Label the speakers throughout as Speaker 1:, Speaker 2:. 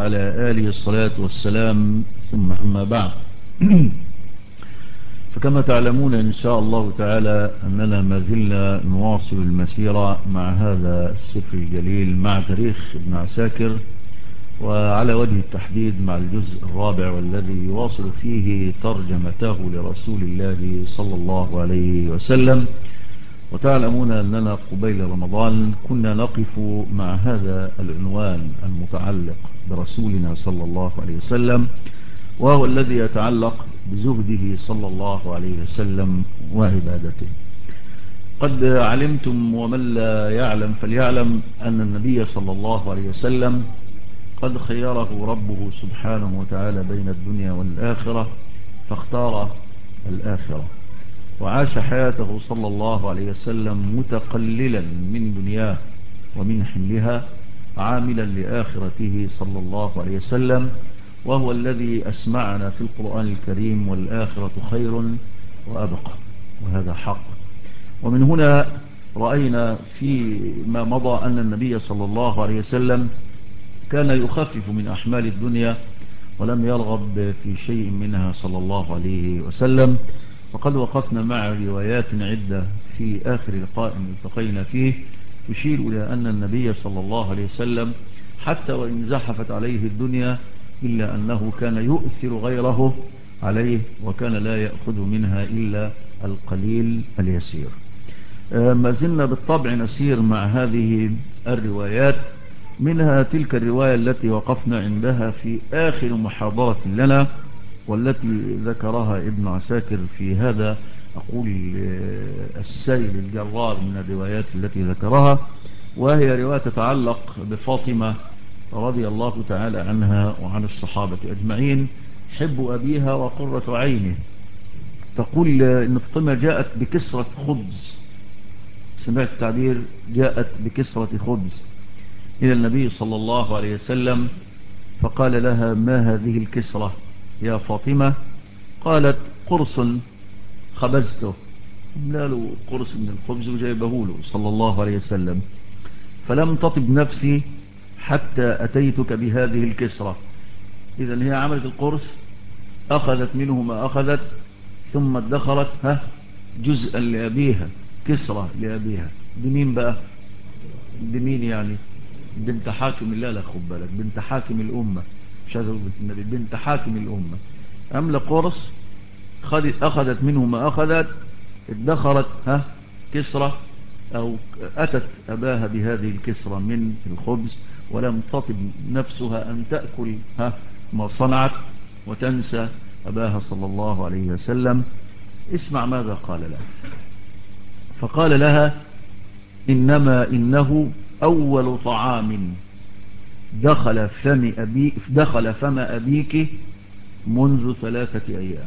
Speaker 1: على آله الصلاة والسلام، ثم أما بعد. فكما تعلمون إن شاء الله تعالى أننا ما زلنا نواصل المسيرة مع هذا السفر الجليل مع تاريخ ابن عساكر، وعلى وجه التحديد مع الجزء الرابع والذي يواصل فيه ترجمته لرسول الله صلى الله عليه وسلم. وتعلمون أننا قبيل رمضان كنا نقف مع هذا العنوان المتعلق برسولنا صلى الله عليه وسلم، وهو الذي يتعلق بزهده صلى الله عليه وسلم وعبادته. قد علمتم، ومن لا يعلم فليعلم، أن النبي صلى الله عليه وسلم قد خيره ربه سبحانه وتعالى بين الدنيا والآخرة، فاختار الآخرة، وعاش حياته صلى الله عليه وسلم متقللا من دنياه ومن حملها، عاملا لآخرته صلى الله عليه وسلم، وهو الذي أسمعنا في القرآن الكريم: والآخرة خير وأبقى. وهذا حق. ومن هنا رأينا فيما مضى أن النبي صلى الله عليه وسلم كان يخفف من أحمال الدنيا ولم يرغب في شيء منها صلى الله عليه وسلم. وقد وقفنا مع روايات عدة في آخر لقاء التقينا فيه تشير إلى أن النبي صلى الله عليه وسلم حتى وإن زحفت عليه الدنيا إلا أنه كان يؤثر غيره عليه، وكان لا يأخذ منها إلا القليل اليسير. ما زلنا بالطبع نسير مع هذه الروايات، منها تلك الرواية التي وقفنا عندها في آخر محاضرة لنا، والتي ذكرها ابن عساكر في هذا أقول السيل الجرار من الروايات التي ذكرها، وهي رواية تتعلق بفاطمة رضي الله تعالى عنها وعن الصحابة أجمعين، حب أبيها وقرة عينه. تقول إن فاطمة جاءت بكسرة خبز، سمعت التعبير جاءت بكسرة خبز إلى النبي صلى الله عليه وسلم، فقال لها: ما هذه الكسرة يا فاطمة؟ قالت: قرص خبزته. لا له قرص من الخبز وجايبه له صلى الله عليه وسلم. فلم تطب نفسي حتى أتيتك بهذه الكسرة. إذن هي عملت القرص، أخذت منه ما أخذت، ثم ادخرت جزءا لأبيها، كسرة لأبيها. دي مين بقى؟ دي مين يعني؟ بنت حاكم الله، لا خد بالك، بنت حاكم الأمة، مش عايز أقول بنت النبي، بنت حاكم الأمة. أملى قرص، أخذت منه ما أخذت، ادخرت كسرة، أو أتت أباها بهذه الكسرة من الخبز، ولم تطب نفسها أن تأكل ما صنعت وتنسى أباها صلى الله عليه وسلم. اسمع ماذا قال لها. فقال لها: إنه أول طعام دخل فم أبيك منذ 3 أيام.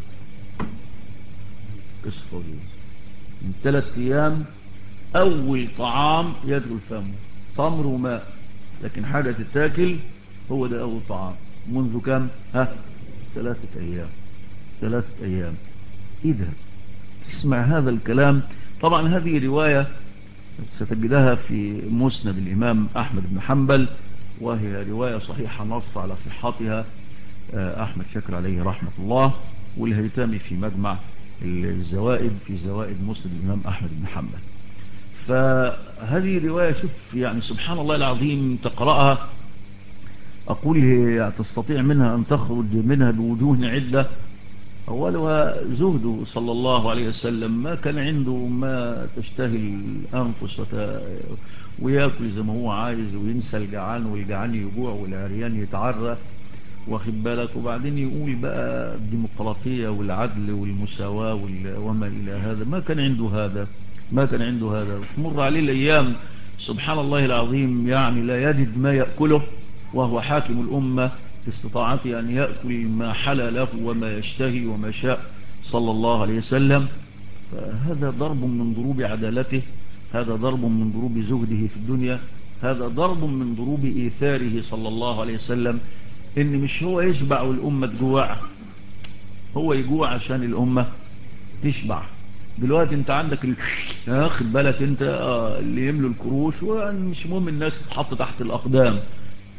Speaker 1: قصة من 3 أيام أول طعام يدخل فمه، تمر وماء، لكن حاجة تتاكل هو ده أول طعام. منذ كم؟ 3 أيام. 3 أيام. إذا تسمع هذا الكلام، طبعا هذه رواية ستجدها في مسند الإمام أحمد بن حنبل، وهي رواية صحيحة نص على صحتها أحمد شاكر عليه رحمة الله، والهيثمي في مجمع الزوائد في زوائد مسند الإمام أحمد بن حنبل. فهذه رواية، شوف يعني سبحان الله العظيم، تقرأها أقول هي تستطيع منها أن تخرج منها بوجوه عدة. أولها زهده صلى الله عليه وسلم، ما كان عنده ما تشتهي الأنفس ويأكل زي ما هو عايز، وينسى الجعان والجعان يجوع والعريان يتعرى، واخد بالك. وبعدين يقول بقى الديمقراطية والعدل والمساواة وما إلى هذا. ما كان عنده هذا، ما كان عنده هذا. تمر عليه الأيام سبحان الله العظيم، يعني لا يجد ما يأكله، وهو حاكم الأمة في استطاعته أن يأكل ما حل له وما يشتهي وما شاء صلى الله عليه وسلم. فهذا ضرب من ضروب عدالته، هذا ضرب من ضروب زهده في الدنيا، هذا ضرب من ضروب إيثاره صلى الله عليه وسلم. إن مش هو يشبع والأمة تجوع، هو يجوع عشان الأمة تشبع. دلوقتي انت عندك خد بالك انت اللي يملوا الكروش، ومش مهم الناس تتحط تحت الأقدام.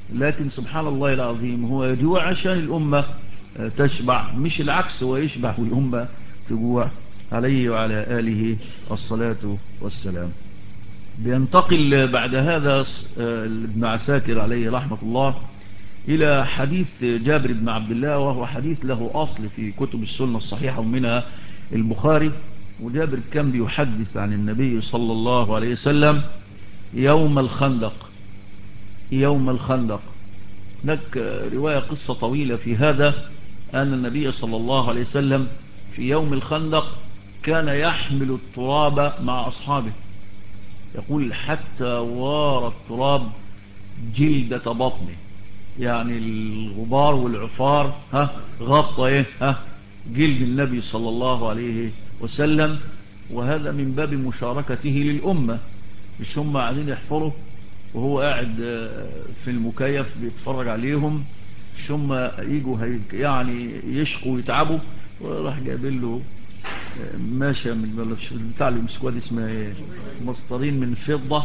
Speaker 1: لكن سبحان الله العظيم هو يجوع عشان الأمة تشبع، مش العكس، هو يشبع والأمة تجوع، عليه وعلى آله الصلاة والسلام. بينتقل بعد هذا ابن عساكر عليه رحمة الله إلى حديث جابر بن عبد الله، وهو حديث له أصل في كتب السنة الصحيحة ومنها البخاري. وجابر كان بيحدث عن النبي صلى الله عليه وسلم يوم الخندق. يوم الخندق هناك رواية قصة طويلة في هذا، أن النبي صلى الله عليه وسلم في يوم الخندق كان يحمل التراب مع أصحابه، يقول حتى وار التراب جلدة بطنه، يعني الغبار والعفار غطى جلد النبي صلى الله عليه وسلم. وهذا من باب مشاركته للأمة، مش هم قاعدين يحفروا وهو قاعد في المكيف بيتفرج عليهم، مش هم يجوا يعني يشقوا ويتعبوا، وراح جايبين له ماشى من بتاع المسكوات اسمها ايه، مسطرين من فضة.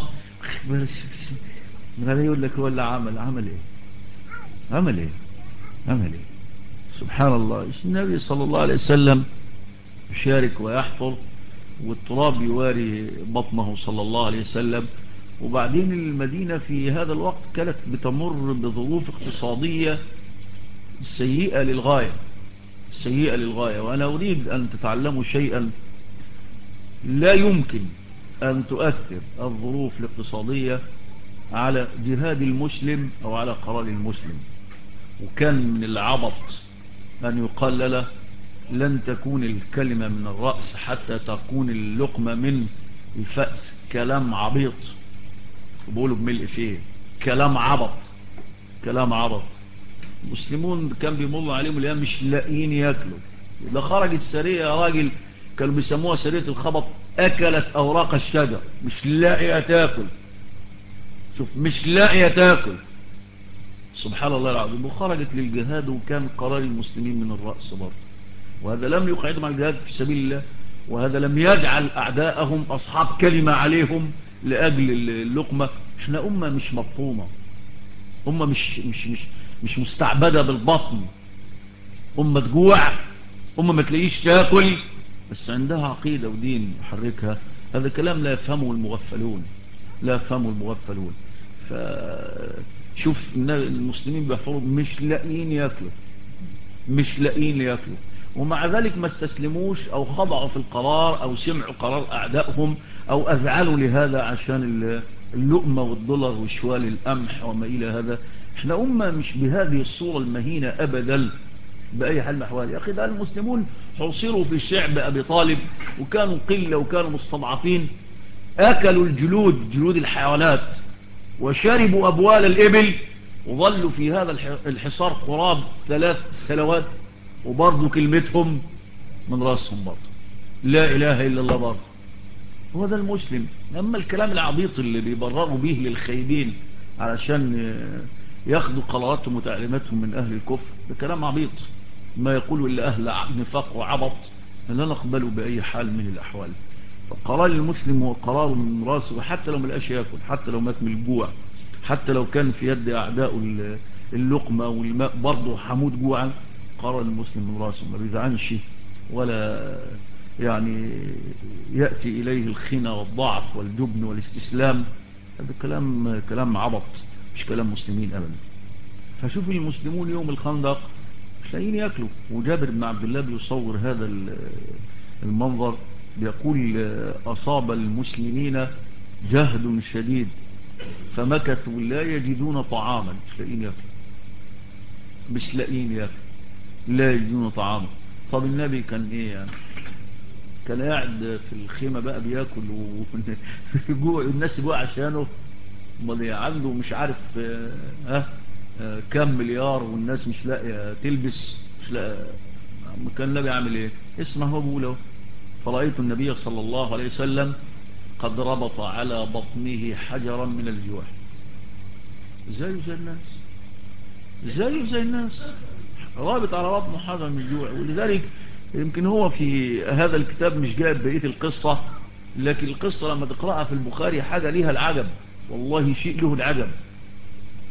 Speaker 1: من هذا يقول لك هو اللي عمل ايه، عمل ايه، عمل ايه. سبحان الله، النبي صلى الله عليه وسلم يشارك ويحفر والتراب يواري بطنه صلى الله عليه وسلم. وبعدين المدينة في هذا الوقت كانت بتمر بظروف اقتصادية سيئة للغاية، سيئة للغاية. وأنا أريد أن تتعلموا شيئا، لا يمكن أن تؤثر الظروف الاقتصادية على جهاد المسلم أو على قرار المسلم. وكان من العبط أن يقال له لن تكون الكلمة من الرأس حتى تكون اللقمة من الفأس. كلام عبيط، وبقوله بملء فيه، كلام عبط، كلام عبط. المسلمون كان بيمر عليهم الأيام مش لاقيين ياكلوا. إذا خرجت سرية يا راجل كانوا بيسموها سرية الخبط، أكلت أوراق الشجر، مش لاقية تاكل. شوف، مش لاقية تاكل، سبحان الله العظيم. وخرجت للجهاد، وكان قرار المسلمين من الرأس برضه. وهذا لم يقعدهم عن الجهاد في سبيل الله، وهذا لم يجعل أعداءهم أصحاب كلمة عليهم لأجل اللقمة. احنا أمة مش مبطونة، أمة مش مستعبدة بالبطن، أمة تجوع، أمة ما تلاقيش تاكل، بس عندها عقيدة ودين يحركها. هذا كلام لا يفهمه المغفلون، لا يفهمه المغفلون. فشوف المسلمين بيحفروا مش لاقيين ياكلوا، مش لاقيين ياكلوا، ومع ذلك ما استسلموش أو خضعوا في القرار أو سمعوا قرار أعدائهم أو أذعنوا لهذا عشان اللقمة والدولار وشوال القمح وما إلى هذا. احنا أمة مش بهذه الصورة المهينة أبدا بأي حال من الأحوال. يا أخي ده المسلمون حصروا في شعب أبي طالب، وكانوا قلة وكانوا مستضعفين، أكلوا جلود الحيوانات، وشربوا أبوال الإبل، وظلوا في هذا الحصار قراب 3 سنوات، وبرضو كلمتهم من رأسهم برضو، لا إله إلا الله برضو. هو ده المسلم. أما الكلام العبيط اللي بيبرروا به للخايبين علشان ياخدوا قراراتهم وتعليماتهم من أهل الكفر، ده كلام عبيط، ما يقوله إلا أهل نفاق وعبط لا نقبله بأي حال من الأحوال. فقرار المسلم هو قرار من راسه، حتى لو ملقاش ياكل، حتى لو مات من الجوع، حتى لو كان في يد أعداء اللقمة والماء، برضه حمود جوعا. قرار المسلم من راسه، ما بيزعنش ولا يعني يأتي إليه الخنى والضعف والجبن والاستسلام. هذا كلام عبط، مش كلام مسلمين أبدا. فشوف المسلمون يوم الخندق مش لاقيين ياكلوا. وجابر بن عبد الله بيصور هذا المنظر، بيقول أصاب المسلمين جهد شديد فمكثوا لا يجدون طعاما، مش لاقيين ياكلوا، مش لاقيين ياكلوا، لا يجدون طعاما. طب النبي كان ايه يعني؟ كان قاعد في الخيمة بقى بياكل وجوع الناس جوع عشانه؟ امال عنده مش عارف كم مليار والناس مش لاقيه تلبس، مش لاقيه. كان النبي عامل ايه؟ اسمع هو بيقول: فرأيت النبي صلى الله عليه وسلم قد ربط على بطنه حجرا من الجوع. زيه زي الناس، زيه زي الناس، رابط على بطنه حجرا من الجوع. ولذلك يمكن هو في هذا الكتاب مش جايب بقية القصة، لكن القصة لما تقرأها في البخاري حاجة ليها العجب، والله شيء له العجب.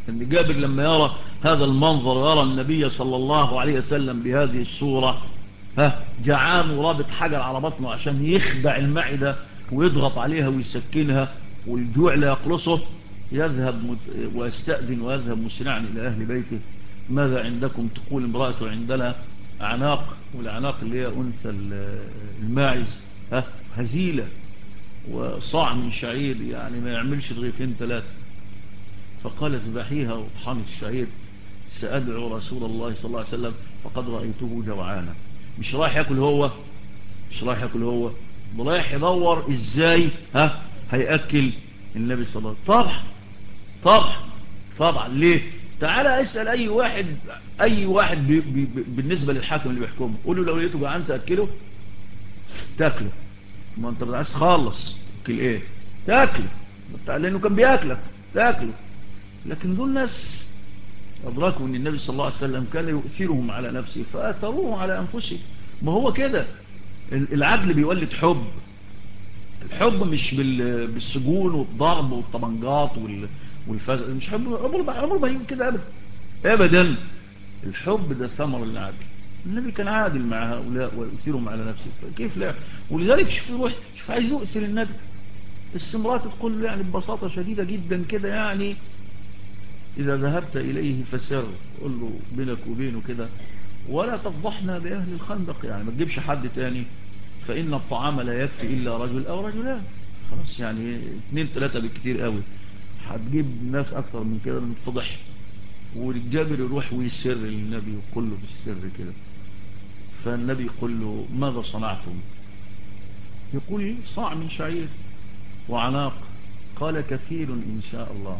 Speaker 1: ان جابر لما يرى هذا المنظر ويرى النبي صلى الله عليه وسلم بهذه الصورة جعان ورابط حجر على بطنه عشان يخدع المعدة ويضغط عليها ويسكنها والجوع لا يقلصه، يذهب ويستأذن ويذهب مسرعا إلى أهل بيته. ماذا عندكم؟ تقول امرأته عندنا عناق، والعناق اللي هي أنثى الماعز هزيلة، وصاع من شعير يعني ما يعملش رغيفين ثلاثة. فقال اذبحيها وطحني الشعير، سأدعو رسول الله صلى الله عليه وسلم فقد رأيته جوعانا. مش رايح يأكل هو، مش رايح يأكل هو، رايح يدور ازاي هيأكل النبي صلى الله عليه وسلم. طبعا طبعا طبعا. ليه؟ تعالى اسأل اي واحد، اي واحد بالنسبة للحاكم اللي بيحكمه، قول له لو لقيته جعان تأكله؟ تاكله. ما انت عايز تخلص تاكل ايه؟ تاكله، لانه كان بياكلك تاكله. لكن دول ناس أدركوا أن النبي صلى الله عليه وسلم كان يؤثرهم على نفسه فأثروه على أنفسهم. ما هو كده العدل بيولد حب. الحب مش بالسجون والضرب والطبنجات والفزع، مش حب عمر ما يجي كده أبدا أبدا. الحب ده ثمر العدل. النبي كان عادل مع هؤلاء ويؤثرهم على نفسه، كيف لا؟ ولذلك شوف عايز يؤثر النبي. السمرات تقول له يعني ببساطة شديدة جدا كده يعني إذا ذهبت إليه فسر، قل له بينك وبينه كده ولا تفضحنا بأهل الخندق، يعني ما تجيبش حد تاني، فإن الطعام لا يكفي إلا رجل أو رجلان. خلاص يعني 2 3 بالكتير قوي، هتجيب ناس أكثر من كده نتفضح. والجابر يروح ويسر للنبي ويقول له بالسر كده. فالنبي يقول له ماذا صنعتم؟ يقول صاع من شعير وعناق. قال كثير إن شاء الله،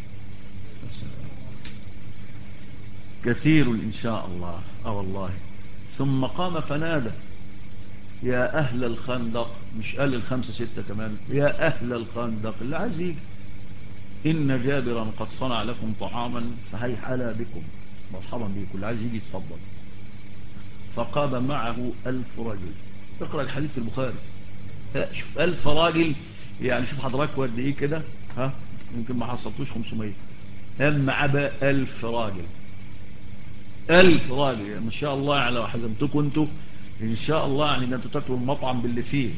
Speaker 1: كثير إن شاء الله. والله. ثم قام فنادى يا أهل الخندق، مش قال الخمسة ستة كمان، يا أهل الخندق اللي عايز يجي، إن جابرا قد صنع لكم طعاما فهيحلا بكم، مرحبا بكم، اللي عايز يجي يتفضل. فقام معه 1000 رجل. اقرأ الحديث في البخاري. شوف 1000 راجل، يعني شوف حضرتك قد ايه كده، يمكن ما حصلتوش 500. معاه بقى 1000 راجل. 1000 راجل ما شاء الله. يعني لو حزمتكم انتوا ان شاء الله يعني انتوا تاكلوا المطعم باللي فيه،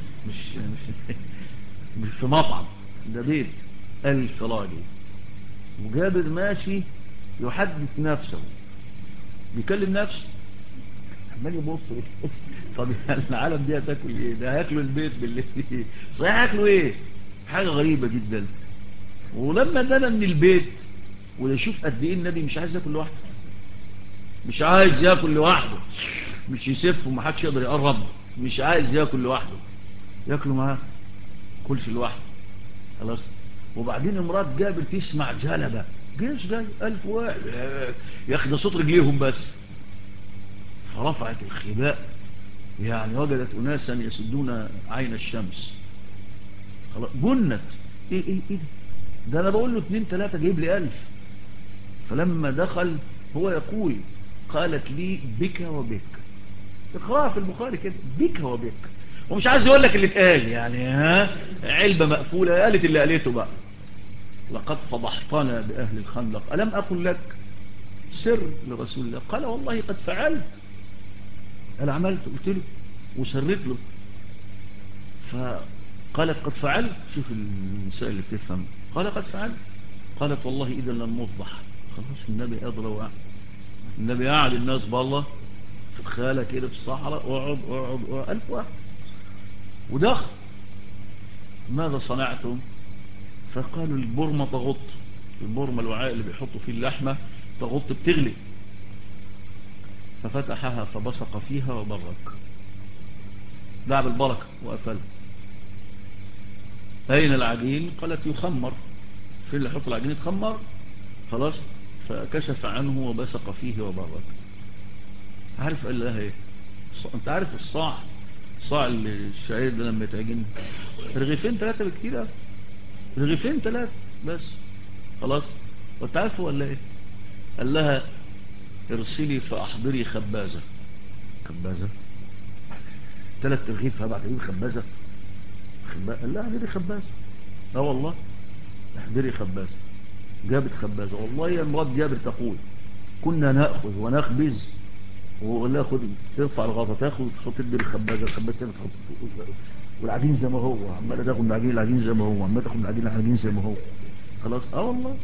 Speaker 1: مش في مطعم، ده بيت. 1000 راجل. وجابر ماشي يحدث نفسه، بيكلم نفسه، عمال يبص. طب العالم دي هتاكل ايه؟ ده هياكلوا البيت باللي فيه. صحيح هياكلوا ايه؟ حاجه غريبه جدا. ولما دنا من البيت ويشوف قد ايه النبي مش عايز ياكل لوحده، مش عايز ياكل لوحده، مش يسف ومحدش يقدر يقرب، مش عايز ياكل لوحده، ياكلوا معاه، كلش لوحده. خلاص. وبعدين امرات جابر تسمع جلبة جيش جاي 1000 واحد، يا اخي ده صوت رجليهم بس. فرفعت الخباء، يعني وجدت اناسا يسدون عين الشمس. خلاص جنت. ايه ده انا بقول له 2 3 جايب لي 1000. فلما دخل هو يقول قالت لي بك وبك، اقرأها في البخاري كده، بك وبك. ومش عايز يقول لك اللي اتقال يعني، علبة مقفولة، قالت اللي قالته بقى. لقد فضحتنا بأهل الخندق، ألم أقل لك؟ سر لرسول الله. قال والله قد فعلت. أنا عملت، قلت له وسرت له. فقالت قد فعلت. شوف النساء اللي بتفهم. قال قد فعلت. قالت والله إذا لن نفضح. خلاص النبي أدرى وقع. النبي قاعد الناس بالله في الخالة كده في الصحراء، اقعد 1000 واحد. ودخل ماذا صنعتم؟ فقالوا البرمة تغط. البرمة الوعاء اللي بيحطوا فيه اللحمة تغط، بتغلي. ففتحها فبصق فيها وبرك، دعا بالبركة وأكل. أين العجين؟ قالت يخمر. في اللي يحط العجين يتخمر. خلاص. فكشف عنه وبصق فيه وبرك. عارف قال لها ايه؟ انت عارف الصاع، صاع الشعير ده لما يتعجن رغيفين 3 بكتير، رغيفين 3 بس. خلاص. وانت عارف ولا ايه؟ قال لها ارسلي فاحضري خبازة. خبازة 3 رغيف هبعت اجيب خبازة؟ قال لها احضري خبازة. اه والله احضري خبازة. جابت خبازة. والله يا مرات جابر تقول كنا نأخذ ونخبز، ولا خد ترفع الغطا تاخد تحط تدي الخبازة، الخبازة تحط، والعجين زي ما هو عمال تاخد من العجين زي ما هو، عمال تاخد من العجين زي ما هو. خلاص. والله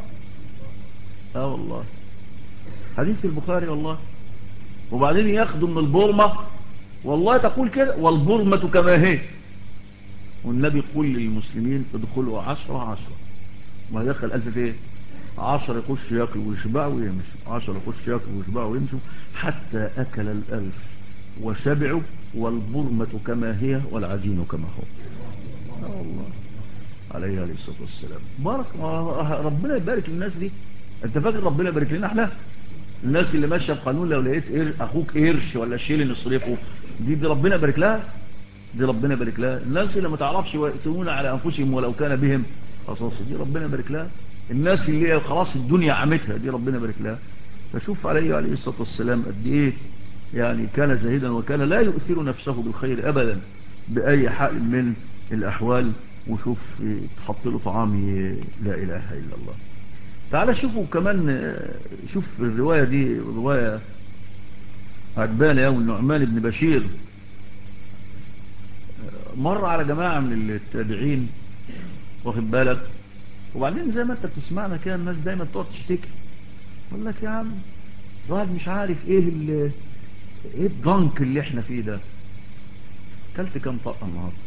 Speaker 1: والله حديث البخاري والله. وبعدين ياخدوا من البرمة، والله تقول كده والبرمة كما هي، والنبي يقول للمسلمين ادخلوا 10 ما دخل 1000 في ايه؟ 10 يخش ياكل ويشبع ويمشوا، 10 يخش ياكل ويشبع ويمشوا، حتى أكل 1000 وشبعوا والبرمة كما هي والعجين كما هو. الله عليه الصلاة والسلام. بارك ربنا يبارك للناس دي. انت فاكر ربنا يبارك لنا احنا؟ الناس اللي ماشيه بقانون لو لقيت اخوك قرش ولا شيل نصرفه، دي ربنا يبارك لها، دي ربنا يبارك لها. الناس اللي ما تعرفش يؤثرون على انفسهم ولو كان بهم خصاصه، دي ربنا يبارك لها. الناس اللي خلاص الدنيا عمتها، دي ربنا يبارك لها. فشوف عليه الصلاه والسلام قد ايه يعني كان زاهدا، وكان لا يؤثر نفسه بالخير ابدا باي حال من الاحوال. وشوف تحط له طعام لا اله الا الله. تعال شوفوا كمان، شوف الروايه دي روايه عجبانه قوي. النعمان بن بشير مر على جماعه من التابعين، واخد بالك، وبعدين زي ما انت بتسمعنا كده الناس دايما تقعد تشتكي، يقول لك يا عم الواحد مش عارف ايه الضنك اللي احنا فيه ده. كلت كام طقه النهارده؟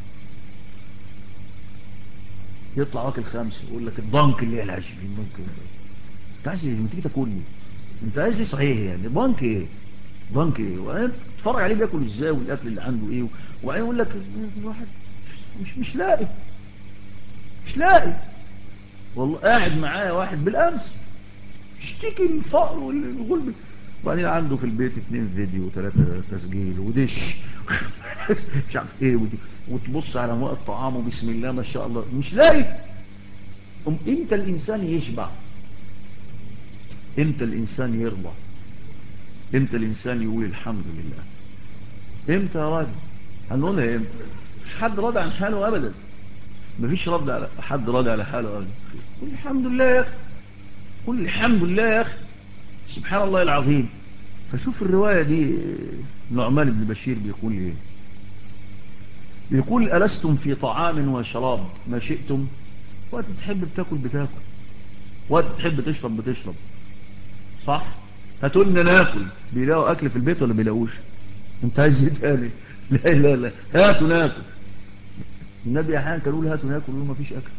Speaker 1: يطلع واكل 5، يقول لك الضنك اللي احنا عايشين فيه. الضنك انت عايز ايه؟ ما تيجي تاكل لي، انت عايز ايه صحيح يعني؟ ضنك ايه؟ ضنك ايه؟ وبعدين تتفرج عليه بياكل ازاي والاكل اللي عنده ايه، وبعدين يقول لك الواحد مش لاقي، مش لاقي. والله قاعد معايا واحد بالامس اشتكي الفقر والغلب، وبعدين عنده في البيت 2 فيديو و3 تسجيل ودش مش عارف ايه وتبص على مواد طعامه بسم الله ما شاء الله، مش لاقي. امتى الانسان يشبع؟ امتى الانسان يرضى؟ امتى الانسان يقول الحمد لله؟ امتى يا راجل؟ هنقولها امتى؟ مش حد راضي عن حاله ابدا، مفيش رد على حد راضي على حاله ابدا. قل الحمد لله يا اخي، قل الحمد لله يا اخي، سبحان الله العظيم. فشوف الرواية دي، نعمان بن بشير بيقول ايه؟ بيقول ألستم في طعام وشراب ما شئتم؟ وقت تحب بتاكل بتاكل، وقت تحب تشرب بتشرب، صح؟ هتقول لنا ناكل، بيلاقوا أكل في البيت ولا بيلاقوش؟ انت عايز ايه تاني؟ لا لا لا، هاتوا ناكل. النبي احيانا كان يقول هاتوا ناكل، يقول مفيش أكل،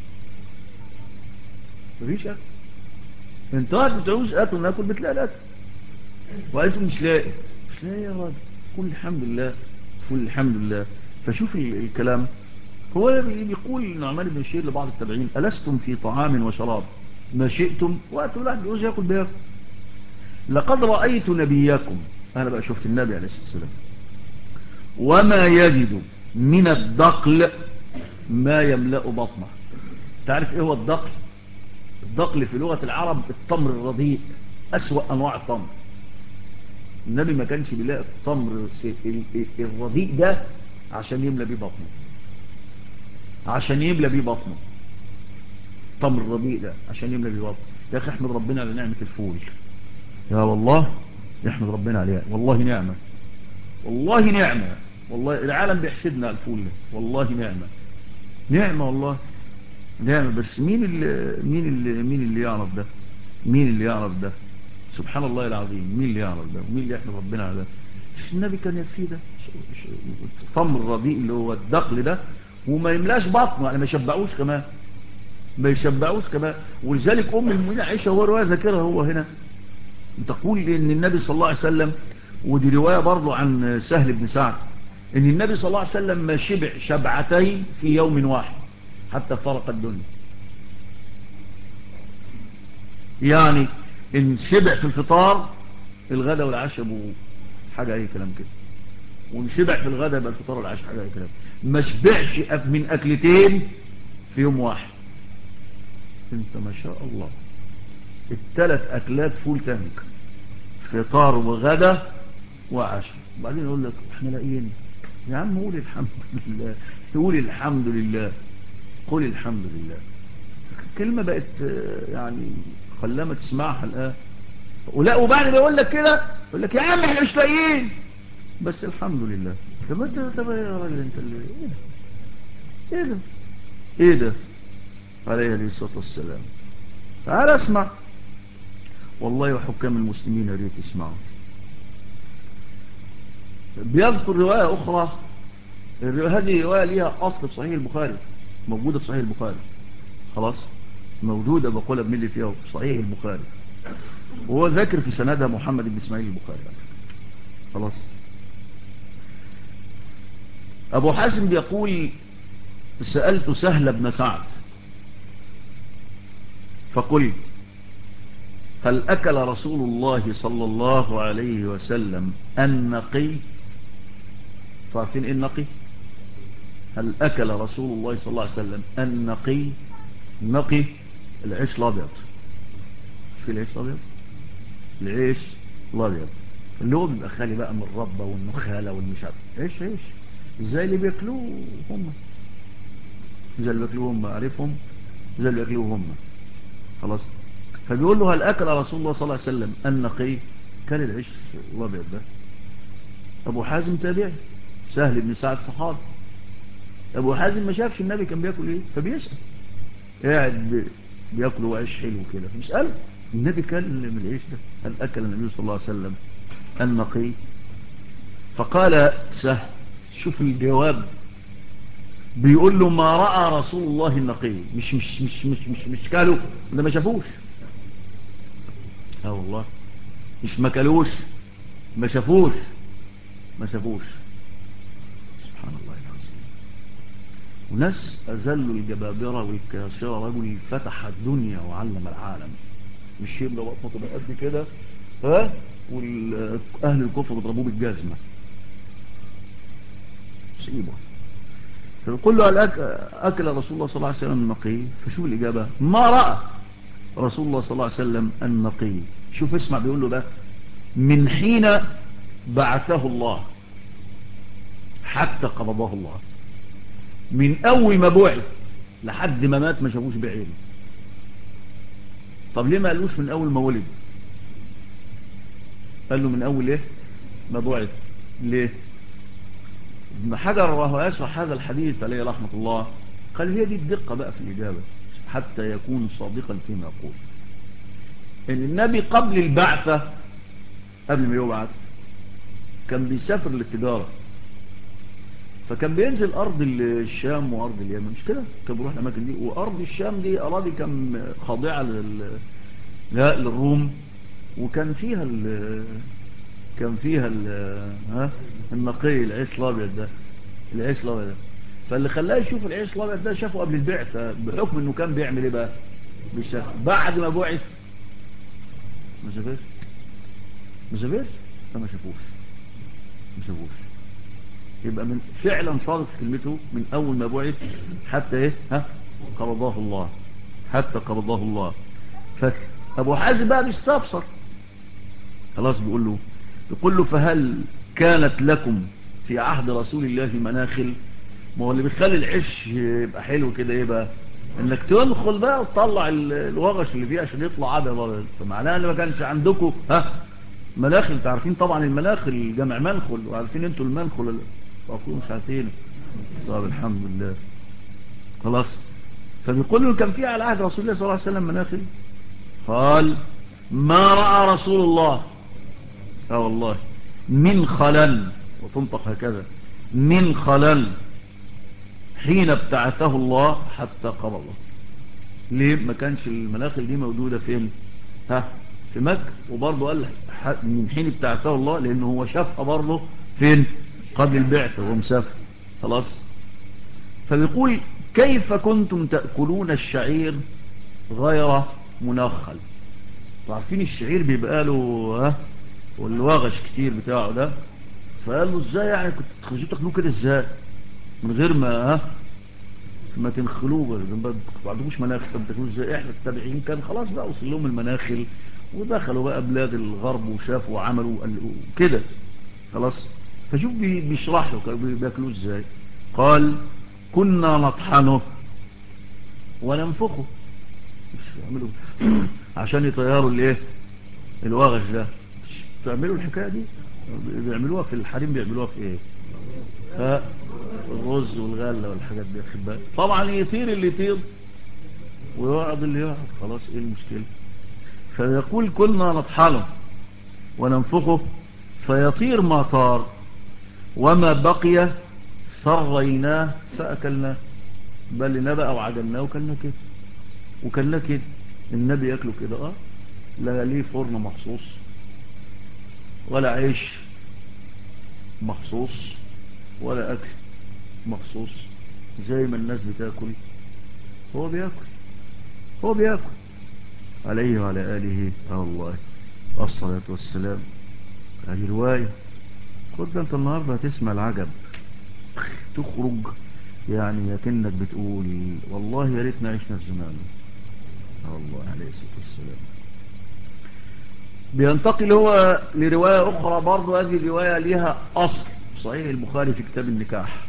Speaker 1: مفيش أكل. انت وقت بتعوز أكل ناكل بتلاقي الأكل، وقالتوا مش لاقي، مش لاقي يا راجل، قل الحمد لله، قل الحمد لله. فشوف الكلام. هو بيقول نعمان بن بشير لبعض التابعين ألستم في طعام وشراب ما شئتم؟ وقت الواحد بيعوز ياكل بياكل. لقد رأيت نبيكم، أنا بقى شفت النبي عليه الصلاة والسلام، وما يجد من الدقل ما يملأ بطنه. تعرف ايه هو الدقل؟ الدقل في لغة العرب التمر الرديء، أسوأ أنواع التمر. النبي ما كانش بيلاقي التمر الرديء ده عشان يملى بيه بطنه، عشان يملى بيه بطنه. التمر الرديء ده عشان يملى بيه بطنه. يا أخي احمد ربنا على نعمة الفول، يا والله يحمد ربنا عليها، والله نعمة، والله نعمة، والله العالم بيحسدنا على الفول ده، والله نعمة، نعمة والله نعمة. بس مين اللي يعرف ده؟ مين اللي يعرف ده؟ سبحان الله العظيم، مين اللي يعرف ده ومين اللي يحمد ربنا على ده؟ النبي كان يكفيه ده التمر الرديء اللي هو الدقل ده، وما يملاش بطنه يعني، ما يشبعوش كمان، ما يشبعوش كمان. ولذلك ام المؤمنين عائشه هو روايه ذاكرها هو هنا تقول ان النبي صلى الله عليه وسلم، ودي روايه برضه عن سهل بن سعد، ان النبي صلى الله عليه وسلم ما شبع شبعتين في يوم واحد حتى فرق الدنيا. يعني ان شبع في الفطار، الغداء والعشاء ابو حاجه اي كلام كده، وان شبع في الغداء يبقى الفطار والعشاء حاجه اي كلام. ما شبعش من اكلتين في يوم واحد. انت ما شاء الله الثلاث اكلات فول تانك، فطار وغدا وعشاء. وبعدين يقول لك احنا لاقيين. يا عم قول الحمد لله، قول الحمد لله، قول الحمد لله. كلمة بقت يعني خلما تسمعها الآن. ولا وبعد ما يقول لك كده يقول لك يا عم احنا مش لاقيين، بس الحمد لله. طب انت يا راجل انت اللي ايه ده ايه ده عليه الصلاة والسلام. تعال اسمع والله، وحكام المسلمين يا ريت يسمعوا. بيذكر رواية أخرى، هذه رواية ليها أصل في صحيح البخاري، موجودة في صحيح البخاري، خلاص موجودة بقولها بملي فيها في صحيح البخاري، وهو ذاكر في سندها محمد بن إسماعيل البخاري، خلاص. أبو حازم بيقول سألت سهل بن سعد فقلت هل أكل رسول الله صلى الله عليه وسلم النقي؟ تعرفين إيه النقي؟ هل أكل رسول الله صلى الله عليه وسلم النقي؟ نقي العيش الأبيض. في العيش الأبيض، العيش الأبيض اللي هو بيبقى خالي بقى من الربة والنخالة والمشعب، عيش زي اللي بياكلوه هم، زي اللي بياكلوه هم، عارفهم زي اللي بياكلوه هم، خلاص. فبيقول له هل أكل رسول الله صلى الله عليه وسلم النقي؟ كان العيش الأبيض ده. أبو حازم تابعي، سهل بن سعد صحابي. أبو حازم ما شافش النبي كان بياكل إيه، فبيسأل، قاعد بياكلوا عيش حلو كده، فبيسأل النبي كان من العيش ده، هل أكل النبي صلى الله عليه وسلم النقي؟ فقال سهل، شوف الجواب، بيقول له ما رأى رسول الله النقي، مش كالوا ده، ما شافوش. والله مش ما كالوش، ما شافوش. سبحان الله العظيم. وناس أذلوا الجبابرة والكاسرة، رجل فتح الدنيا وعلم العالم، مش يبقى وقت تبقى قد كده واهل الكفر بيضربوه بالجزمة مصيبة. فيقول له أكل رسول الله صلى الله عليه وسلم النقي؟ فشوف الإجابة، ما رأى رسول الله صلى الله عليه وسلم النقي. شوف اسمع، بيقول له بقى من حين بعثه الله حتى قبضه الله، من أول ما بعث لحد ما مات ما شافوش بعينه. طب ليه ما قالوش من أول ما ولد؟ قال له من أول إيه ما بعث. ليه؟ ابن حجر وهو يشرح هذا الحديث عليه رحمة الله قال هي دي الدقة بقى في الإجابة حتى يكون صادقا فيما يقول، إن النبي قبل البعثة، قبل ما يبعث كان بيسافر للتجارة، فكان بينزل أرض الشام وأرض اليمن، مش كده؟ كان بيروح الأماكن دي، وأرض الشام دي أراضي كان خاضعة للروم، وكان فيها النقي، العيش الأبيض ده، العيش الأبيض ده. فاللي خلاه يشوف العيش الأبيض ده شافه قبل البعثة، بحكم إنه كان بيعمل إيه بقى؟ بيسافر. بعد ما بعث ما سافرش فما شافوش. يبقى من فعلا صادق في كلمته، من أول ما بعث حتى إيه قبضاه الله، حتى قبضاه الله. فأبو حازم بقى بيستفسر، خلاص بيقول له فهل كانت لكم في عهد رسول الله مناخل؟ ما هو اللي بيخلي العيش يبقى حلو كده ايه بقى؟ انك تدخل بقى وتطلع الوغش اللي فيه عشان يطلع ابيض. فمعناها ان ما كانش عندكم مناخل. انتوا عارفين طبعا المناخل جمع منخل، وعارفين انتوا المنخل اللي مش عارفينه. طب الحمد لله، خلاص. فبيقول له كان في على عهد رسول الله صلى الله عليه وسلم مناخل؟ قال ما رأى رسول الله والله من خلل، وتنطق هكذا، من خلل حين ابتعثه الله حتى قبضه. ليه ما كانش المناخل دي موجودة فين؟ في مكة. وبرضه قال من حين ابتعثه الله لأنه هو شافها برضه فين؟ قبل البعثة وهو مسافر، خلاص. فبيقول كيف كنتم تأكلون الشعير غير منخل؟ عارفين الشعير بيبقى له والواغش كتير بتاعه ده. فقال له ازاي يعني كنت تخرجوا تاكلوه كده ازاي من غير ما تنخلوه؟ ما عندكوش مناخل، طب تاكلوه ازاي؟ احنا التابعين كان خلاص بقى وصل لهم المناخل، ودخلوا بقى بلاد الغرب وشافوا وعملوا كده، خلاص. فشوف بيشرح له كانوا بياكلوه ازاي. قال كنا نطحنه وننفخه. مش يعملوا عشان يطيروا الايه الوغش ده. مش تعملوا الحكايه دي؟ بيعملوها في الحريم، بيعملوها في ايه؟ ها، الرز والغله والحاجات دي، خد بالك. طبعا يطير اللي يطير ويقعد اللي يقعد، خلاص ايه المشكله؟ فيقول كنا نطحنه وننفخه فيطير ما طار، وما بقي ثريناه فأكلناه، بل لنا بقى وعجلناه وكلنا كده وكلنا كده. النبي ياكله كده، لا ليه فرن مخصوص ولا عيش مخصوص ولا أكل مخصوص، زي ما الناس بتاكل هو بياكل، هو بياكل عليه وعلى آله الله الصلاة والسلام. هذه رواية. خد انت النهاردة هتسمع العجب، تخرج يعني يكنك بتقول والله يا ريتنا عشنا في زمانه. الله عليه الصلاة والسلام. بينتقل هو لرواية أخرى برضو، هذه الرواية لها أصل صحيح البخاري في كتاب النكاح،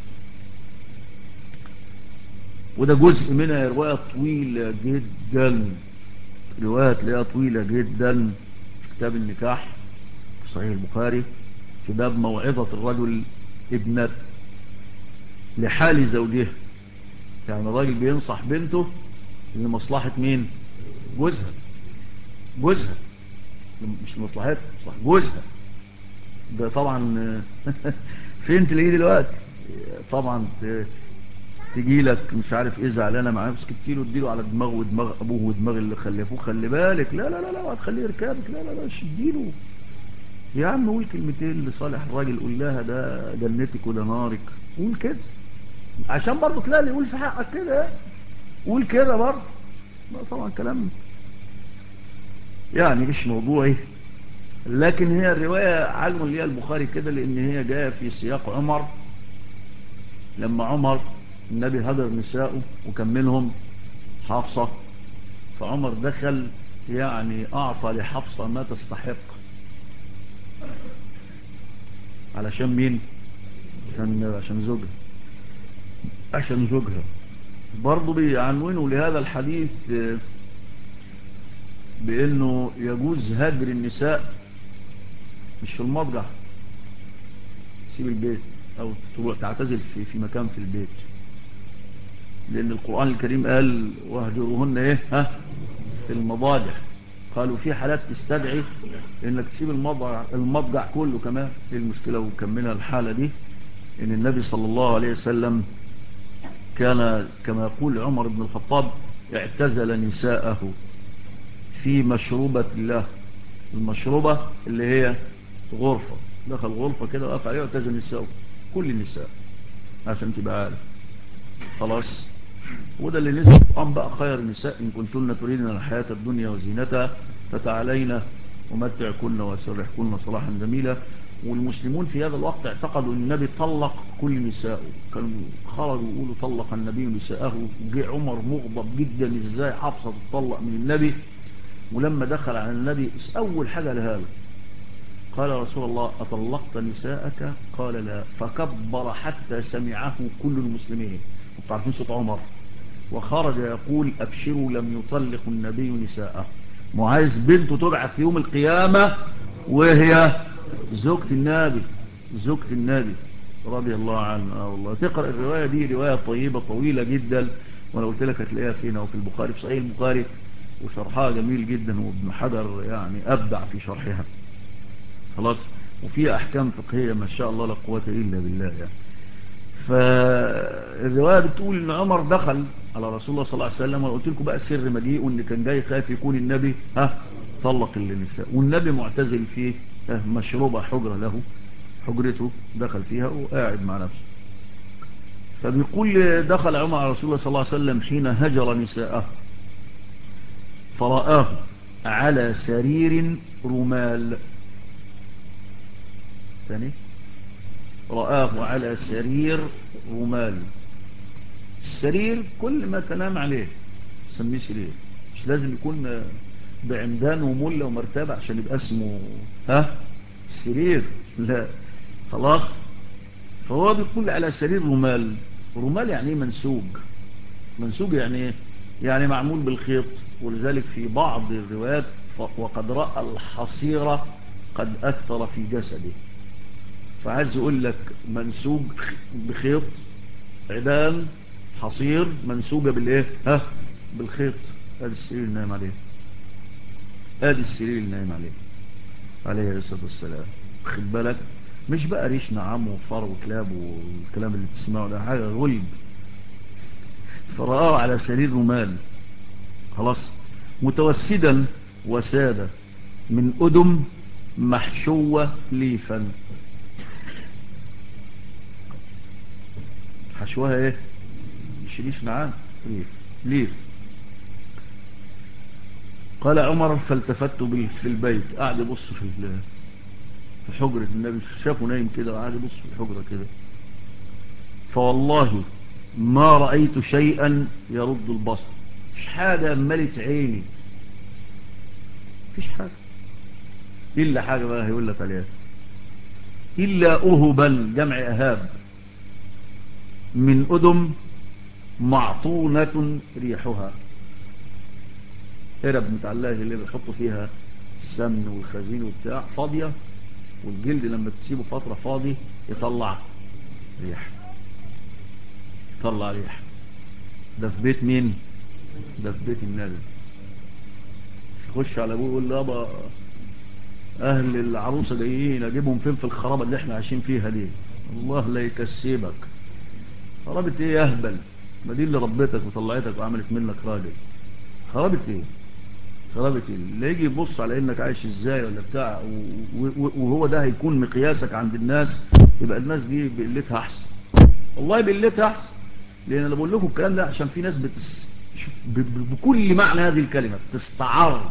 Speaker 1: وده جزء منها رواية طويلة جدا، رواية تلاقيها طويلة جدا في كتاب النكاح في صحيح البخاري، في باب موعظة الرجل ابنته لحال زوجها. يعني الراجل بينصح بنته لمصلحة مين؟ جوزها. جوزها مش مصلحتها، مصلحة جوزها. ده طبعا فين تلاقيه دلوقتي؟ طبعا تجي لك مش عارف ايه زعلانه معاه، بس كتير اديله على دماغه ودماغ ابوه ودماغ اللي خلفوه، خلي بالك، لا لا لا لا هتخليه يركبك، لا لا لا شديله يا عم، قول كلمتين لصالح الراجل، قول لها ده جنتك وده نارك، قول كده عشان برضه تلاقي اللي يقول في حقك كده، قول كده برضه. طبعا كلام يعني مش موضوعي، لكن هي الرواية علم ليها البخاري كده لأن هي جاية في سياق عمر، لما عمر النبي هجر نساءه وكان منهم حفصة، فعمر دخل يعني أعطى لحفصة ما تستحق. علشان مين؟ عشان زوجها، عشان زوجها. برضو بيعنونوا لهذا الحديث بأنه يجوز هجر النساء مش في المضجع، تسيب البيت أو تروح تعتزل في مكان في البيت، لأن القرآن الكريم قال واهجروهن إيه في المضاجع. قالوا في حالات تستدعي إنك تسيب المضجع كله كمان. إيه المشكلة؟ وكملها الحالة دي إن النبي صلى الله عليه وسلم كان كما يقول عمر بن الخطاب اعتزل نساءه في مشروبة الله. المشروبة اللي هي غرفة، دخل غرفة كده وقف عليها واعتزل نساءه، كل النساء، عشان تبقى عارف. خلاص، وده اللي نزل القرآن بقى: خير النساء إن كنتن تريدن الحياة الدنيا وزينتها فتعالين ومتعكن وسرحكن صلاحا جميلا. والمسلمون في هذا الوقت اعتقدوا أن النبي طلق كل نسائه، كانوا خرجوا يقولوا طلق النبي نساءه. جه عمر مغضب جدا ازاي حفصة تطلق من النبي، ولما دخل على النبي أول حاجة لها له قال رسول الله أطلقت نساءك؟ قال لا، فكبر حتى سمعه كل المسلمين. انتوا عارفين صوت عمر، وخرج يقول أبشروا لم يطلق النبي نساءه. معاذ بنته تبعث يوم القيامة وهي زوجة النبي، زوجة النبي رضي الله عنه. والله تقرأ الرواية دي، رواية طيبة طويلة جدا، وانا قلت لك هتلاقيها فينا وفي البخاري، في صحيح البخاري، وشرحها جميل جدا، وابن حجر يعني أبدع في شرحها. خلاص، وفيها أحكام فقهية ما شاء الله لا قوة إلا بالله يعني. فالرواية بتقول ان عمر دخل على رسول الله صلى الله عليه وسلم، وانا قلت لكم بقى السر مجيء، وان كان جاي خايف يكون النبي طلق النساء، والنبي معتزل فيه مشروبة حجرة له، حجرته دخل فيها وقاعد مع نفسه. فبيقول دخل عمر على رسول الله صلى الله عليه وسلم حين هجر نساءه فرآه على سرير رمال. ثاني، رآه على سرير رمال. السرير كل ما تنام عليه سميه سرير، مش لازم يكون بعمدان وملة ومرتبة عشان يبقى اسمه سرير، لا خلاص. فهو بيقول على سرير رمال. رمال يعني ايه؟ منسوج. منسوج يعني ايه؟ يعني معمول بالخيط. ولذلك في بعض الروايات وقد رأى الحصيرة قد أثر في جسده. فعايز يقول لك منسوج بخيط، عدان حصير منسوجة بالايه بالخيط. ادي السرير اللي نايم عليه، ادي السرير اللي نايم عليه عليه الصلاة والسلام. خد بالك، مش بقى ريش نعام وفار وكلاب والكلام اللي بتسمعه ده، حاجة غلب. فرآه على سرير رمال خلاص، متوسدا وسادة من أدم محشوة ليفا. حشوها ايه؟ مش ريش نعام، ليف. قال عمر فالتفت في البيت، قاعد يبص في حجرة النبي، شافه نايم كده وقاعد يبص في الحجرة كده. فوالله ما رأيت شيئا يرد البصر، مش حاجة ملت عيني، مفيش حاجة إلا حاجة بقى هيقول لك عليها، إلا أهبا جمع أهاب من أدم معطونة ريحها، قرب متعلقة اللي بيحطوا فيها السمن والخزين وبتاع، فاضية، والجلد لما تسيبه فترة فاضي يطلع ريح، يطلع ريح. ده في بيت مين؟ ده في بيت النبي. يخش على ابوه يقول له يابا اهل العروسه جايين، اجيبهم فين في الخرابه اللي احنا عايشين فيها دي؟ الله لا يكسبك. خرابه ايه يا اهبل؟ ما دي اللي ربتك وطلعتك وعملت منك راجل. خرابه ايه؟ خرابه ايه؟ اللي يجي يبص على انك عايش ازاي ولا بتاع وهو ده هيكون مقياسك عند الناس، يبقى الناس دي بقلتها احسن، والله بقلتها احسن. لان انا بقول لكم الكلام ده عشان في ناس بكل معنى هذه الكلمه تستعر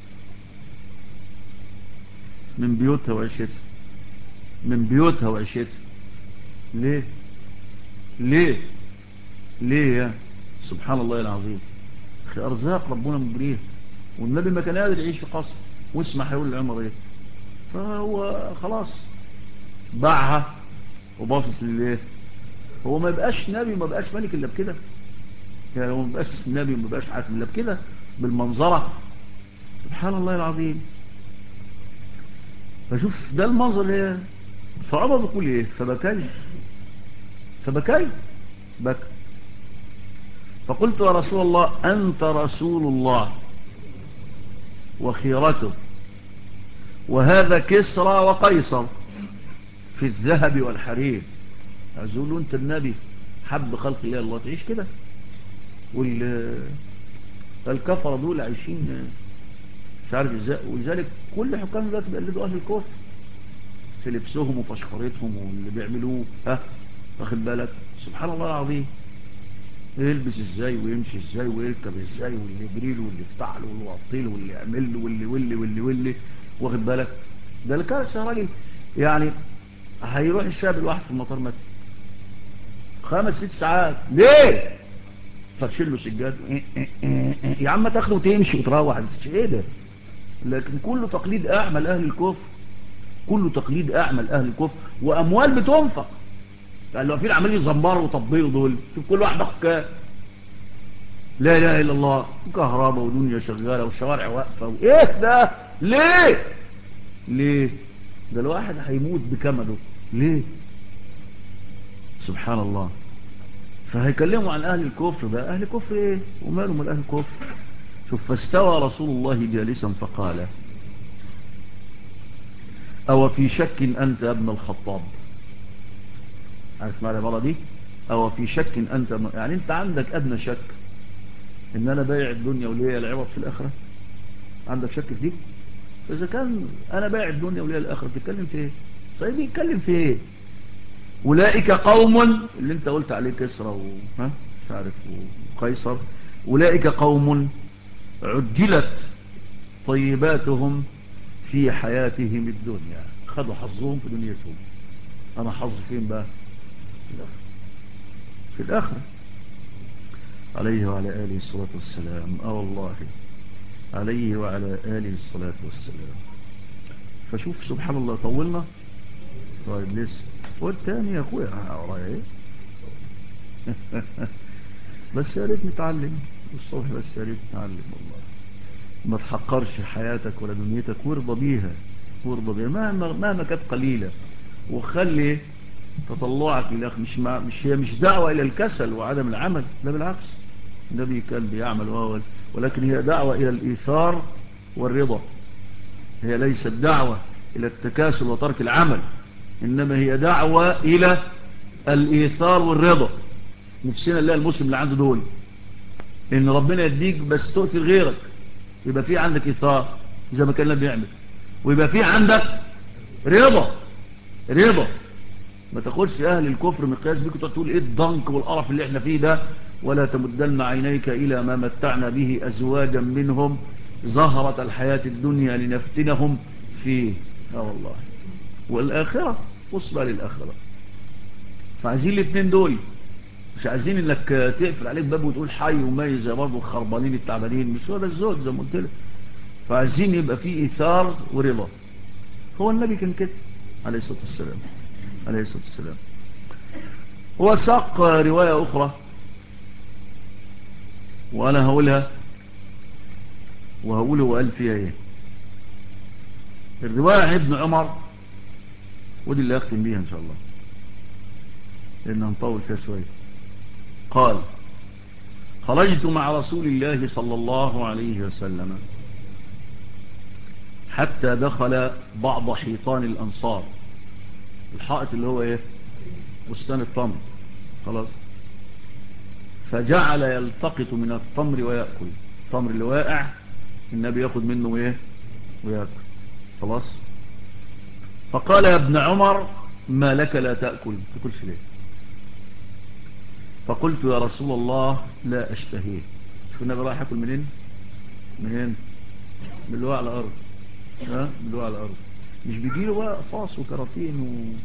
Speaker 1: من بيوتها وعيشتها، من بيوتها وعيشتها. ليه؟ ليه؟ ليه يا سبحان الله العظيم؟ اخي ارزاق ربنا مجريها، والنبي ما كان قادر يعيش في قصر، واسمع هيقول لعمر ايه. فهو خلاص باعها وباصص لليه. هو ما يبقاش نبي وما يبقاش ملك الا بكده، يعني هو ما يبقاش نبي وما يبقاش حاكم الا بكده، بالمنظره. سبحان الله العظيم. فشوف ده المنظر ايه. فعمر يقول ايه؟ فبكي بكى. فقلت يا رسول الله أنت رسول الله وخيرته، وهذا كسرى وقيصر في الذهب والحرير، عزولوا أنت النبي حب خلق الله تعيش كده؟ والكفر دول عايشين مش عارف ازاي. ولذلك كل حكام دلوقتي بيقلدوا أهل الكفر في لبسهم وفشخرتهم واللي بيعملوه، واخد بالك؟ سبحان الله العظيم. يلبس ازاي ويمشي ازاي ويركب ازاي واللي يجري له واللي يفتح له واللي يوطي له واللي يعمل له واللي واخد بالك؟ ده الكارثه يا راجل. يعني هيروح الشاب الواحد في المطار مثلا 5-6 ساعات، ليه؟ فرشل له سجاد يا عم تاخده وتمشي وتروح، ايه ده؟ لكن كله تقليد اعمى لاهل الكفر، كله تقليد اعمى لاهل الكفر، واموال بتنفق. يعني لو في عمالين يزمروا ويطبلوا دول، شوف كل واحد باخد كام. لا اله الا الله، وكهرباء ودنيا شغاله والشوارع واقفه وايه ده؟ ليه؟ ليه؟ ده الواحد هيموت بكمده، ليه؟ سبحان الله. فهيكلموا عن اهل الكفر، ده اهل كفر ايه ومالهم الاهل الكفر؟ شوف، فاستوى رسول الله جالسا فقال او في شك انت يا ابن الخطاب. عارف معنى العباره دي؟ او في شك انت، يعني انت عندك ادنى شك ان انا بايع الدنيا وليا العوض في الاخره؟ عندك شك في دي؟ فاذا كان انا بايع الدنيا وليا الاخره، بتتكلم في ايه؟ طيب بيتكلم في ايه؟ اولئك قوم، اللي انت قلت عليه كسرى مش عارف وقيصر، اولئك قوم عجلت طيباتهم في حياتهم الدنيا، خدوا حظهم في دنيتهم. انا حظ فين بقى؟ في الاخره. عليه وعلى اله الصلاه والسلام. والله عليه وعلى اله الصلاه والسلام. فشوف سبحان الله، طولنا. طيب لسه والتاني يا اخويا ورايا ايه؟ بس يا ريت نتعلم. الصبح بس يا ريت تتعلم والله. ما تحقرش حياتك ولا دنيتك، وارضى بيها، وارضى بيها مهما كانت قليلة. وخلي تطلعك إلى مش دعوة إلى الكسل وعدم العمل، لا بالعكس، النبي كان بيعمل ولكن هي دعوة إلى الإيثار والرضا. هي ليست دعوة إلى التكاسل وترك العمل، إنما هي دعوة إلى الإيثار والرضا. نفسنا نلاقي المسلم اللي عنده دول، إن ربنا يديك بس تؤثر غيرك، يبقى في عندك إيثار زي ما كان النبي بيعمل، ويبقى في عندك رضا. ما تاخدش أهل الكفر مقياس بيك وتقعد تقول إيه الضنك والقرف اللي إحنا فيه ده، ولا تمدن عينيك إلى ما متعنا به أزواجا منهم زهرة الحياة الدنيا لنفتنهم فيه. والله والآخرة، بص بقى للآخرة. فعايزين الاثنين دول، مش عايزين انك تقفل عليك باب وتقول حي وميز زي برضه الخربانين التعبانين، مش هو ده الزود زي ما قلت لك. فعايزين يبقى فيه إيثار ورضا. هو النبي كان كده عليه الصلاة والسلام. هو ساق رواية أخرى وأنا هقولها وهقوله وقال فيها إيه. الرواية عن ابن عمر، ودي اللي أختم بيها إن شاء الله لأن هنطول فيها شوية. قال: خرجت مع رسول الله صلى الله عليه وسلم حتى دخل بعض حيطان الأنصار. الحائط اللي هو إيه؟ بستان التمر. خلاص. فجعل يلتقط من التمر ويأكل. التمر اللي واقع النبي ياخد منه إيه؟ ويأكل. خلاص. فقال: يا ابن عمر ما لك لا تأكل؟ تأكلش ليه؟ فقلت: يا رسول الله لا أشتهيه. شوف النبي رايح يأكل منين؟ من اللي هو على الأرض. من اللي هو على الأرض، مش بيجيله بقى فاص وكراتين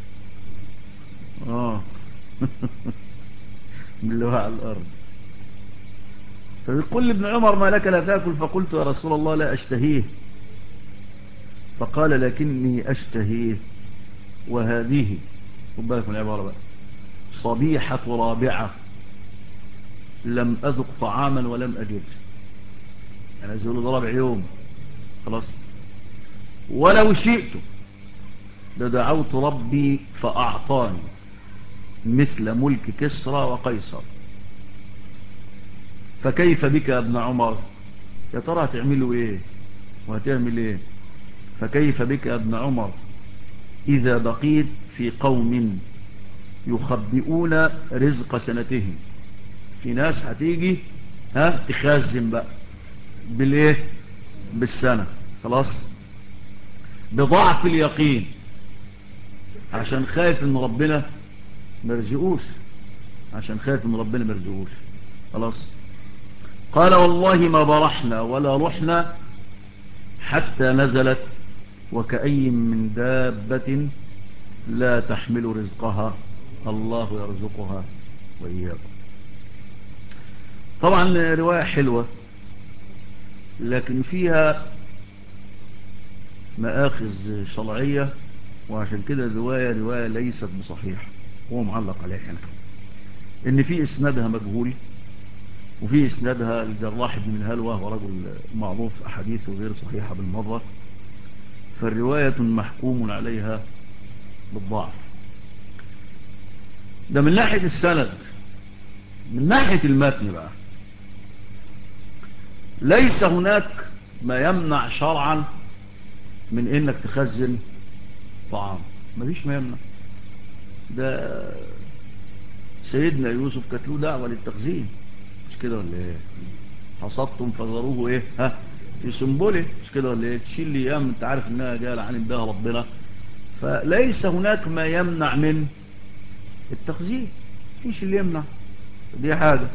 Speaker 1: من اللي هو على الأرض. فبيقول لابن عمر ما لك لا تأكل؟ فقلت: يا رسول الله لا أشتهيه. فقال: لكني أشتهيه، وهذه، خد بالك من العبارة بقى، صبيحة رابعة لم أذق طعاما ولم أجد. أنا عايز أقول ده رابع يوم. خلاص. ولو شئت لدعوت ربي فأعطاني مثل ملك كسرى وقيصر. فكيف بك يا ابن عمر؟ يا ترى هتعملوا ايه وهتعمل ايه؟ فكيف بك يا ابن عمر إذا بقيت في قوم يخبئون رزق سنتهم؟ في ناس هتيجي تخزن بقى بالايه؟ بالسنة. خلاص. بضعف اليقين، عشان خايف ان ربنا مرزقوش، خلاص. قال: والله ما برحنا ولا رحنا حتى نزلت: وكأي من دابة لا تحمل رزقها الله يرزقها وإياكم. طبعا رواية حلوة لكن فيها مآخذ شرعية، وعشان كده رواية ليست بصحيحة. هو معلق عليها هنا ان في اسنادها مجهول، وفي اسنادها الجراح بن منهلوة ورجل معروف احاديثه غير صحيحة بالمرة، فالرواية محكوم عليها بالضعف. ده من ناحية السند. من ناحية المتن بقى، ليس هناك ما يمنع شرعا من انك تخزن طعام، مفيش ما يمنع. ده سيدنا يوسف كانت له دعوة للتخزين، مش كده ولا ايه؟ حصدتم فذروه ايه في سنبله، مش كده ولا ايه؟ تشيل لي ايام انت عارف انها جايه عن اداها ربنا. فليس هناك ما يمنع من التخزين، مفيش اللي يمنع. دي حاجة.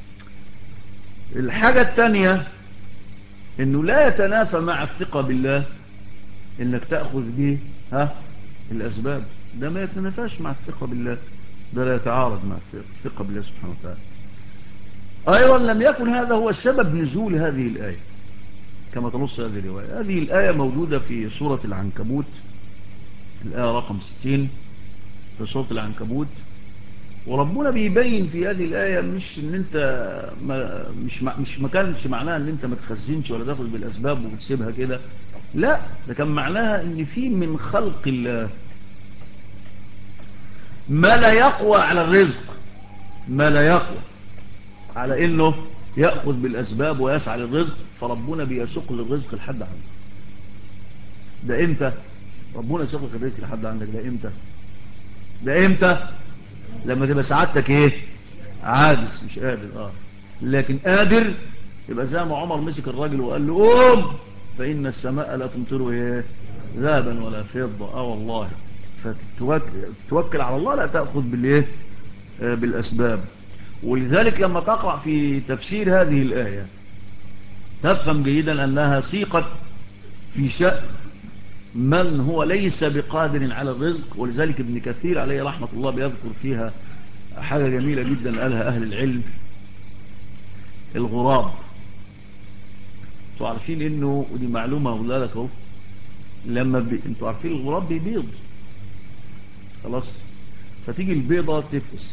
Speaker 1: الحاجة الثانية انه لا يتنافى مع الثقة بالله انك تأخذ به الاسباب. ده ما يتنافاش مع الثقة بالله، ده لا يتعارض مع الثقة بالله سبحانه وتعالى. ايضا لم يكن هذا هو سبب نزول هذه الآية كما تنص هذه الرواية. هذه الآية موجودة في سورة العنكبوت، الآية رقم 60 في سورة العنكبوت. وربنا بيبين في هذه الآية مش ان انت ما كانش معناها ان انت ما تخزنش ولا تاخذ بالأسباب وبتسيبها كده. لا، ده كان معناها ان في من خلق الله ما لا يقوى على الرزق، ما لا يقوى على انه يأخذ بالأسباب ويسعى للرزق، فربنا بيسوق للرزق لحد عنده. ده امتى ربنا يسوق الرزق لحد عندك؟ ده امتى؟ ده امتى؟ لما تبقى سعادتك ايه؟ عاجز، مش قادر. لكن قادر، يبقى زي ما عمر مسك الراجل وقال له قوم فإن السماء لا تمطر ايه؟ ذهبا ولا فضة. والله فتتوكل على الله، لا تأخذ بالايه؟ بالأسباب. ولذلك لما تقرأ في تفسير هذه الآية تفهم جيدا أنها سيقت في شأن من هو ليس بقادر على الرزق. ولذلك ابن كثير عليه رحمة الله بيذكر فيها حاجة جميلة جدا قالها أهل العلم. الغراب، انتوا عارفين انه، ودي معلومة هقولها لك اهو، انتوا عارفين الغراب بيبيض خلاص، فتيجي البيضة تفقس.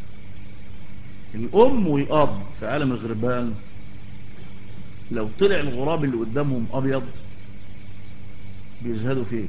Speaker 1: الأم والأب في عالم الغربان لو طلع الغراب اللي قدامهم أبيض بيزهدوا فيه،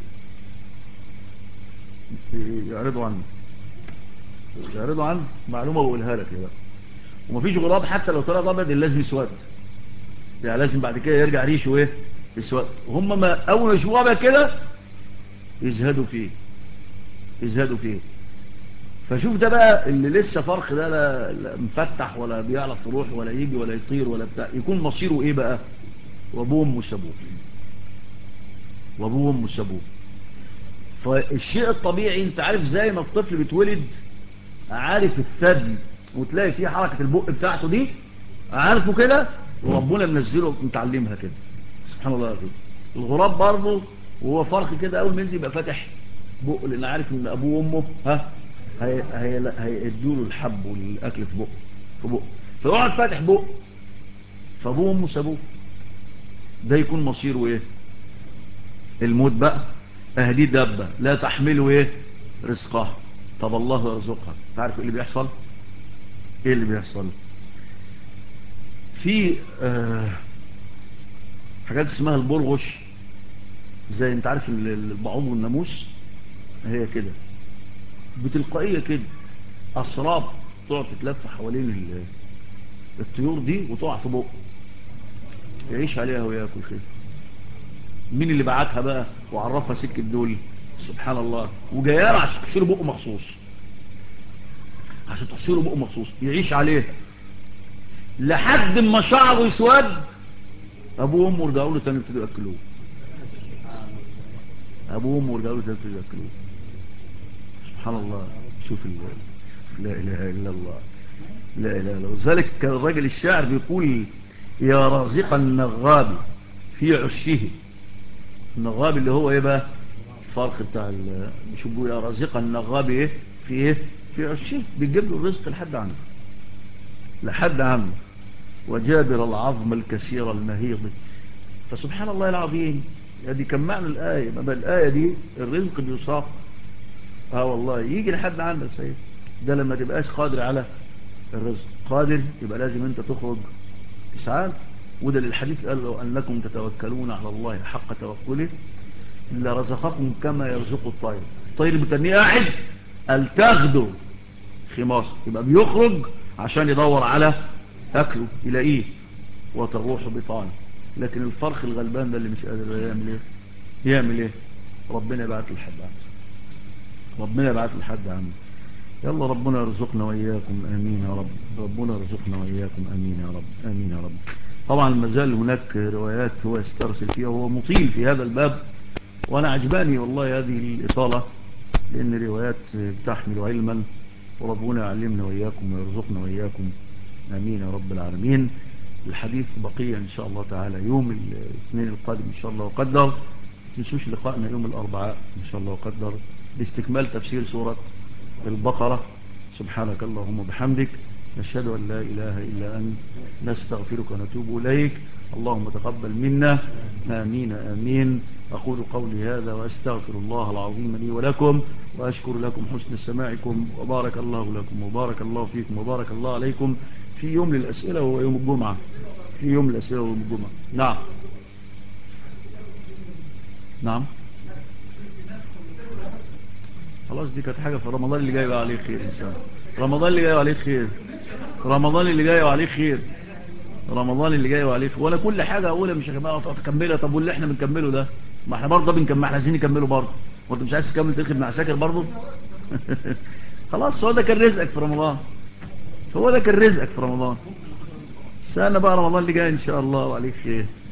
Speaker 1: يعرضوا عنه معلومة بقولها لك بقى. ومفيش غراب حتى لو طلع أبيض لازم يسود، يعني لازم بعد كده يرجع ريشه ايه؟ يسود. هم ما أول ما يشوفوا أبيض كده يزهدوا فيه، يزهدوا فيه. فشوف ده بقى اللي لسه فرخ ده لا مفتح ولا بيعرف يروح ولا يجي ولا يطير ولا بتاع، يكون مصيره ايه بقى؟ وابوه وامه سابوه، وابوه وامه سابوه. فالشيء الطبيعي، انت عارف زي ما الطفل بيتولد عارف الثدي وتلاقي فيه حركة البق بتاعته دي، عارفه كده، وربنا منزله متعلمها كده. سبحان الله العظيم. الغراب برضه وهو فرخ كده اول ما ينزل يبقى فاتح بقه، لان عارف ان ابوه وامه هيدوا له الحب والاكل في بقه، في بقه، فيقعد فاتح بقه. فابوه وامه سابوه، ده يكون مصيره ايه؟ الموت بقى. اهدي دبه لا تحمله ايه؟ رزقها. طب الله يرزقها. تعرف ايه اللي بيحصل؟ ايه اللي بيحصل؟ في حاجات اسمها البرغش، زي انت عارف البعوض والناموس، هي كده بتلقائيه كده، اسراب تقعد تتلف حوالين الطيور دي وتقع في بقه، يعيش عليها وياكل كده. مين اللي بعتها بقى وعرفها سكه دول؟ سبحان الله. وجايه عشان تحشر بقه مخصوص، عشان تحشر بقه مخصوص يعيش عليه لحد ما شعره يسود. ابوه وامه رجعوا له تاني يبتدوا ياكلوه، ابوه وامه رجعوا له تاني يبتدوا ياكلوه. سبحان الله. شوف لا اله الا الله، لا اله الا الله. لذلك كان الراجل الشاعر بيقول يا رازق النغاب في عشه. النغاب اللي هو ايه بقى؟ الفرخ بتاع شو بيقول؟ يا رازق النغاب ايه؟ في ايه؟ في عشه. بيجيب له الرزق لحد عنده، لحد عنده. وجابر العظم الكثير المهيض. فسبحان الله العظيم. دي كان معنى الآية. ما الآية دي الرزق بيصاق. والله يجي لحد عندك سيد. ده لما تبقاش قادر على الرزق، قادر يبقى لازم انت تخرج تسعى. وده للحديث قال لو أنكم تتوكلون على الله حق توكله لرزقكم كما يرزق الطير. الطير بتنيه قاعد التغدو خماص، يبقى بيخرج عشان يدور على أكله يلاقيه وتروح بطانه. لكن الفرخ الغلبان ده اللي مش قادر يعمل ايه؟ يعمل ايه؟ ربنا يبعت لحد عنده، ربنا يبعت لحد عنده. يلا ربنا يرزقنا وإياكم آمين يا رب. ربنا يرزقنا وإياكم آمين يا رب، آمين يا رب. طبعا مازال هناك روايات هو يسترسل فيها وهو مطيل في هذا الباب، وأنا عجباني والله هذه الإطالة، لأن روايات بتحمل علما. وربنا يعلمنا وإياكم ويرزقنا وإياكم آمين يا رب العالمين. الحديث بقية إن شاء الله تعالى يوم الاثنين القادم إن شاء الله وقدر. تنسوش لقائنا يوم الأربعاء إن شاء الله وقدر باستكمال تفسير سورة البقرة. سبحانك اللهم وبحمدك نشهد أن لا إله إلا أنت نستغفرك ونتوب إليك. اللهم تقبل منا آمين آمين. أقول قولي هذا وأستغفر الله العظيم لي ولكم. وأشكر لكم حسن سماعكم، وبارك الله لكم وبارك الله فيكم وبارك الله عليكم. في يوم للأسئلة وهو يوم الجمعة. في يوم للأسئلة وهو يوم الجمعة. نعم نعم. خلاص دي كانت حاجة في رمضان اللي جاي بقى عليه خير إن شاء الله. رمضان اللي جاي عليه خير. رمضان اللي جاي عليه خير. رمضان اللي جاي عليه خير. ولا كل حاجة أقولها مش يا جماعة تكملها. طب واللي احنا بنكمله ده، ما احنا برضه بنكمل، ما احنا عايزين نكمله برضه. وانت مش عايز تكمل تركب مع عساكر برضه؟ خلاص هو ده كان رزقك في رمضان. هو ده كان رزقك في رمضان. سنة بقى رمضان اللي جاي إن شاء الله وعليك خير.